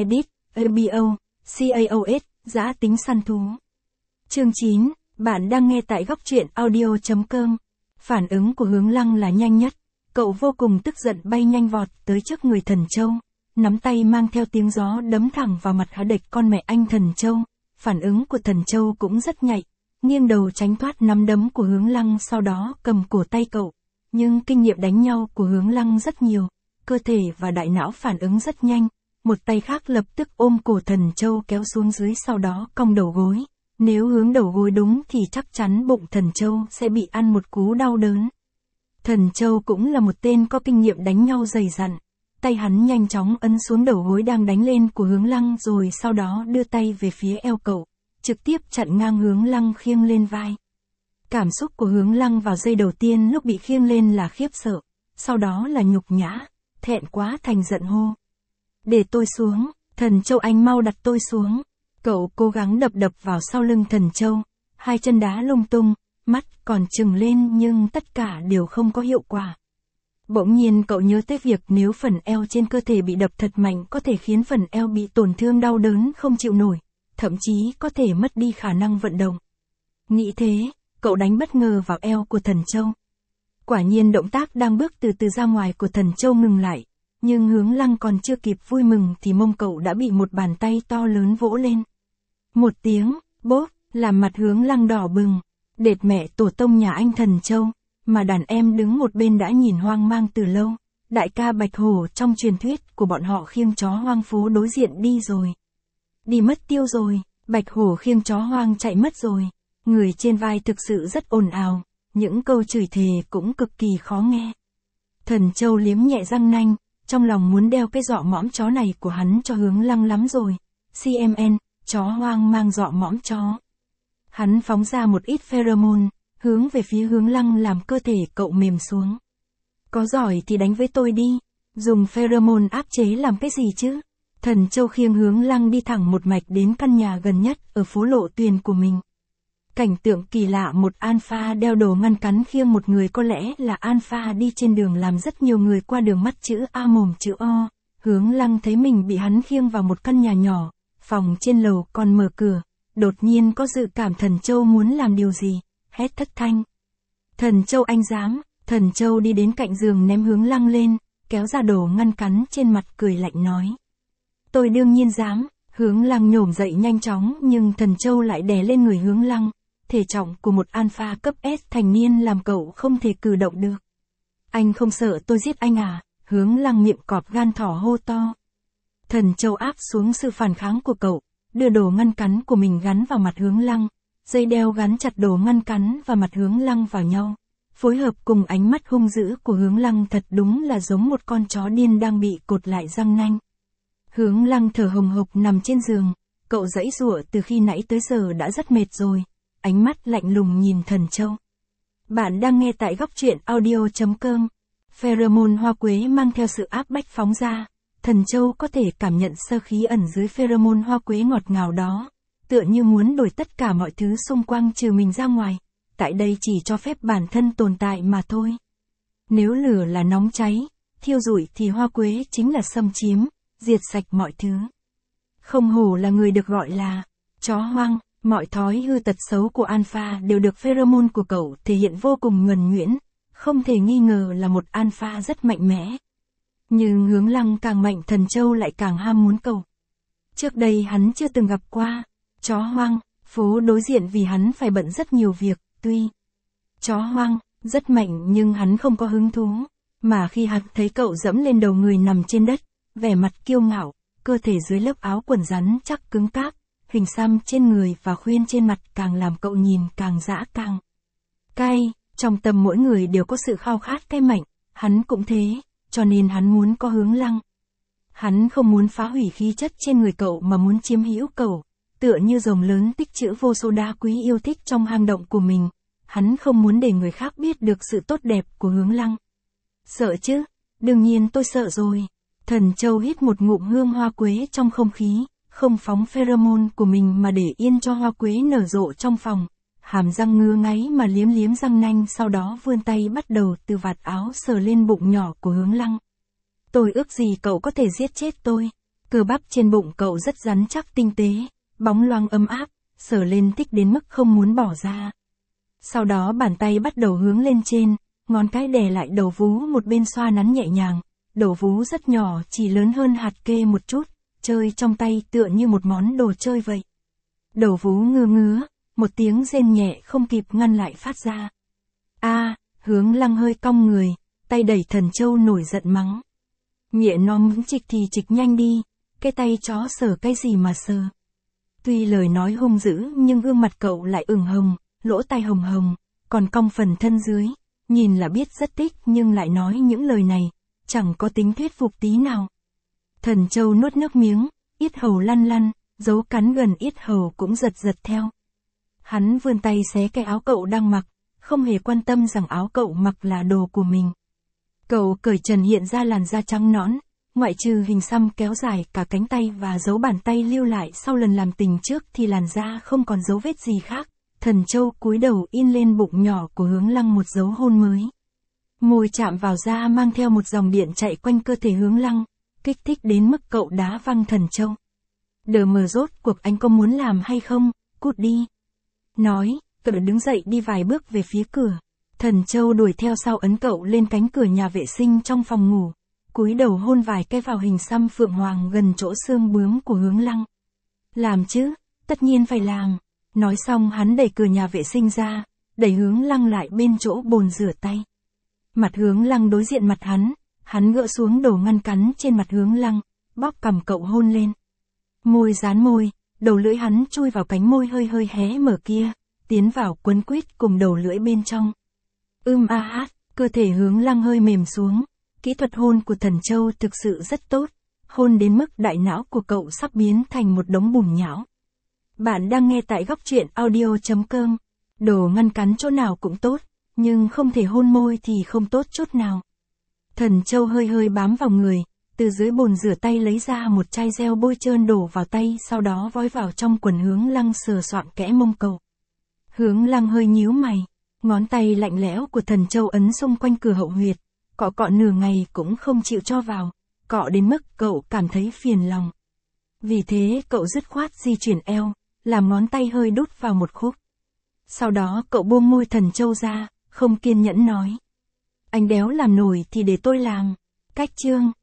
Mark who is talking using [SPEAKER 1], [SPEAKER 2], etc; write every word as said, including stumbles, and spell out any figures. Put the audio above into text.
[SPEAKER 1] Edit, a bê o, CAOS, giã tính săn thú. Chương chín, bạn đang nghe tại góc truyện audio chấm com. Phản ứng của Hướng Lăng là nhanh nhất. Cậu vô cùng tức giận bay nhanh vọt tới trước người Thần Châu. Nắm tay mang theo tiếng gió đấm thẳng vào mặt há địch con mẹ anh Thần Châu. Phản ứng của Thần Châu cũng rất nhạy. Nghiêng đầu tránh thoát nắm đấm của Hướng Lăng, sau đó cầm cổ tay cậu. Nhưng kinh nghiệm đánh nhau của Hướng Lăng rất nhiều. Cơ thể và đại não phản ứng rất nhanh. Một tay khác lập tức ôm cổ Thần Châu kéo xuống dưới, sau đó cong đầu gối. Nếu hướng đầu gối đúng thì chắc chắn bụng Thần Châu sẽ bị ăn một cú đau đớn. Thần Châu cũng là một tên có kinh nghiệm đánh nhau dày dặn. Tay hắn nhanh chóng ấn xuống đầu gối đang đánh lên của Hướng Lăng, rồi sau đó đưa tay về phía eo cậu, trực tiếp chặn ngang Hướng Lăng khiêng lên vai. Cảm xúc của Hướng Lăng vào giây đầu tiên lúc bị khiêng lên là khiếp sợ, sau đó là nhục nhã, thẹn quá thành giận hô. Để tôi xuống, Thần Châu anh mau đặt tôi xuống. Cậu cố gắng đập đập vào sau lưng Thần Châu, hai chân đá lung tung, mắt còn trừng lên nhưng tất cả đều không có hiệu quả. Bỗng nhiên cậu nhớ tới việc nếu phần eo trên cơ thể bị đập thật mạnh có thể khiến phần eo bị tổn thương đau đớn không chịu nổi, thậm chí có thể mất đi khả năng vận động. Nghĩ thế, cậu đánh bất ngờ vào eo của Thần Châu. Quả nhiên động tác đang bước từ từ ra ngoài của Thần Châu ngừng lại, nhưng Hướng Lăng còn chưa kịp vui mừng thì mông cậu đã bị một bàn tay to lớn vỗ lên. Một tiếng, bốp, làm mặt Hướng Lăng đỏ bừng. Đệt mẹ tổ tông nhà anh Thần Châu, mà đàn em đứng một bên đã nhìn hoang mang từ lâu. Đại ca Bạch Hổ trong truyền thuyết của bọn họ khiêng chó hoang phố đối diện đi rồi. Đi mất tiêu rồi, Bạch Hổ khiêng chó hoang chạy mất rồi. Người trên vai thực sự rất ồn ào, những câu chửi thề cũng cực kỳ khó nghe. Thần Châu liếm nhẹ răng nanh, trong lòng muốn đeo cái dọ mõm chó này của hắn cho Hướng Lăng lắm rồi. xê em en, chó hoang mang dọ mõm chó. Hắn phóng ra một ít pheromone, hướng về phía Hướng Lăng làm cơ thể cậu mềm xuống. Có giỏi thì đánh với tôi đi, dùng pheromone áp chế làm cái gì chứ? Thần Châu khiêng Hướng Lăng đi thẳng một mạch đến căn nhà gần nhất ở phố Lộ Tuyền của mình. Cảnh tượng kỳ lạ, một alpha đeo đồ ngăn cắn khiêng một người, có lẽ là alpha đi trên đường làm rất nhiều người qua đường mắt chữ A mồm chữ O. Hướng Lăng thấy mình bị hắn khiêng vào một căn nhà nhỏ, phòng trên lầu còn mở cửa. Đột nhiên có dự cảm Thần Châu muốn làm điều gì, hét thất thanh. Thần Châu anh dám, Thần Châu đi đến cạnh giường ném Hướng Lăng lên, kéo ra đồ ngăn cắn trên mặt cười lạnh nói. Tôi đương nhiên dám. Hướng Lăng nhổm dậy nhanh chóng nhưng Thần Châu lại đè lên người Hướng Lăng. Thể trọng của một alpha cấp S thành niên làm cậu không thể cử động được. Anh không sợ tôi giết anh à? Hướng Lăng miệng cọp gan thỏ hô to. Thần Châu áp xuống sự phản kháng của cậu, đưa đồ ngăn cắn của mình gắn vào mặt Hướng Lăng, dây đeo gắn chặt đồ ngăn cắn và mặt Hướng Lăng vào nhau. Phối hợp cùng ánh mắt hung dữ của Hướng Lăng thật đúng là giống một con chó điên đang bị cột lại răng nanh. Hướng Lăng thở hồng hộc nằm trên giường, cậu giãy giụa từ khi nãy tới giờ đã rất mệt rồi, ánh mắt lạnh lùng nhìn Thần Châu. Bạn đang nghe tại góc truyện audio chấm com. Pheromone hoa quế mang theo sự áp bách phóng ra. Thần Châu có thể cảm nhận sơ khí ẩn dưới pheromone hoa quế ngọt ngào đó, tựa như muốn đổi tất cả mọi thứ xung quanh trừ mình ra ngoài. Tại đây chỉ cho phép bản thân tồn tại mà thôi. Nếu lửa là nóng cháy, thiêu rụi thì hoa quế chính là xâm chiếm, diệt sạch mọi thứ. Không hổ là người được gọi là chó hoang, mọi thói hư tật xấu của alpha đều được pheromone của cậu thể hiện vô cùng nhuần nhuyễn, không thể nghi ngờ là một alpha rất mạnh mẽ. Nhưng Hướng Lăng càng mạnh, Thần Châu lại càng ham muốn cậu. Trước đây hắn chưa từng gặp qua chó hoang, phố đối diện vì hắn phải bận rất nhiều việc, tuy chó hoang rất mạnh nhưng hắn không có hứng thú, mà khi hắn thấy cậu dẫm lên đầu người nằm trên đất, vẻ mặt kiêu ngạo, cơ thể dưới lớp áo quần rắn chắc cứng cáp, hình xăm trên người và khuyên trên mặt càng làm cậu nhìn càng dã càng cay. Trong tâm mỗi người đều có sự khao khát cái mạnh, hắn cũng thế, cho nên hắn muốn có Hướng Lăng. Hắn không muốn phá hủy khí chất trên người cậu mà muốn chiếm hữu cậu, tựa như rồng lớn tích trữ vô số đá quý yêu thích trong hang động của mình. Hắn không muốn để người khác biết được sự tốt đẹp của Hướng Lăng. Sợ chứ? Đương nhiên tôi sợ rồi. Thần Châu hít một ngụm hương hoa quế trong không khí, không phóng pheromone của mình mà để yên cho hoa quế nở rộ trong phòng. Hàm răng ngứa ngáy mà liếm liếm răng nanh, sau đó vươn tay bắt đầu từ vạt áo sờ lên bụng nhỏ của Hướng Lăng. Tôi ước gì cậu có thể giết chết tôi. Cơ bắp trên bụng cậu rất rắn chắc tinh tế, bóng loáng ấm áp, sờ lên thích đến mức không muốn bỏ ra. Sau đó bàn tay bắt đầu hướng lên trên, ngón cái đè lại đầu vú một bên xoa nắn nhẹ nhàng, đầu vú rất nhỏ chỉ lớn hơn hạt kê một chút, chơi trong tay tựa như một món đồ chơi vậy. Đầu vú ngứa ngứa, một tiếng rên nhẹ không kịp ngăn lại phát ra. A, Hướng Lăng hơi cong người, tay đẩy Thần Châu nổi giận mắng. Mẹ nó muốn chịch thì chịch nhanh đi, cái tay chó sờ cái gì mà sờ. Tuy lời nói hung dữ nhưng gương mặt cậu lại ửng hồng, lỗ tai hồng hồng, còn cong phần thân dưới, nhìn là biết rất thích nhưng lại nói những lời này, chẳng có tính thuyết phục tí nào. Thần Châu nuốt nước miếng, yết hầu lăn lăn, dấu cắn gần yết hầu cũng giật giật theo. Hắn vươn tay xé cái áo cậu đang mặc, không hề quan tâm rằng áo cậu mặc là đồ của mình. Cậu cởi trần hiện ra làn da trắng nõn, ngoại trừ hình xăm kéo dài cả cánh tay và dấu bàn tay lưu lại sau lần làm tình trước thì làn da không còn dấu vết gì khác. Thần Châu cúi đầu in lên bụng nhỏ của Hướng Lăng một dấu hôn mới. Môi chạm vào da mang theo một dòng điện chạy quanh cơ thể Hướng Lăng, kích thích đến mức cậu đá văng Thần Châu. Đờ mờ rốt cuộc anh có muốn làm hay không, cút đi. Nói, cậu đứng dậy đi vài bước về phía cửa. Thần Châu đuổi theo sau ấn cậu lên cánh cửa nhà vệ sinh trong phòng ngủ, cúi đầu hôn vài cái vào hình xăm phượng hoàng gần chỗ xương bướm của Hướng Lăng. Làm chứ, tất nhiên phải làm. Nói xong hắn đẩy cửa nhà vệ sinh ra, đẩy Hướng Lăng lại bên chỗ bồn rửa tay. Mặt Hướng Lăng đối diện mặt hắn, hắn gỡ xuống đồ ngăn cắn trên mặt Hướng Lăng, bóp cằm cậu hôn lên. Môi dán môi, đầu lưỡi hắn chui vào cánh môi hơi hơi hé mở kia, tiến vào quấn quýt cùng đầu lưỡi bên trong. Ưm a hát, cơ thể Hướng Lăng hơi mềm xuống, kỹ thuật hôn của Thần Châu thực sự rất tốt, hôn đến mức đại não của cậu sắp biến thành một đống bùn nhão. Bạn đang nghe tại góc truyện audio chấm com. Đồ ngăn cắn chỗ nào cũng tốt, nhưng không thể hôn môi thì không tốt chút nào. Thần Châu hơi hơi bám vào người, từ dưới bồn rửa tay lấy ra một chai gel bôi trơn đổ vào tay, sau đó vói vào trong quần Hướng Lăng sờ soạng kẽ mông cậu. Hướng Lăng hơi nhíu mày, ngón tay lạnh lẽo của Thần Châu ấn xung quanh cửa hậu huyệt, cọ cọ nửa ngày cũng không chịu cho vào, cọ đến mức cậu cảm thấy phiền lòng. Vì thế cậu dứt khoát di chuyển eo, làm ngón tay hơi đút vào một khúc. Sau đó cậu buông môi Thần Châu ra, không kiên nhẫn nói. Anh đéo làm nổi thì để tôi làm. Cách chương.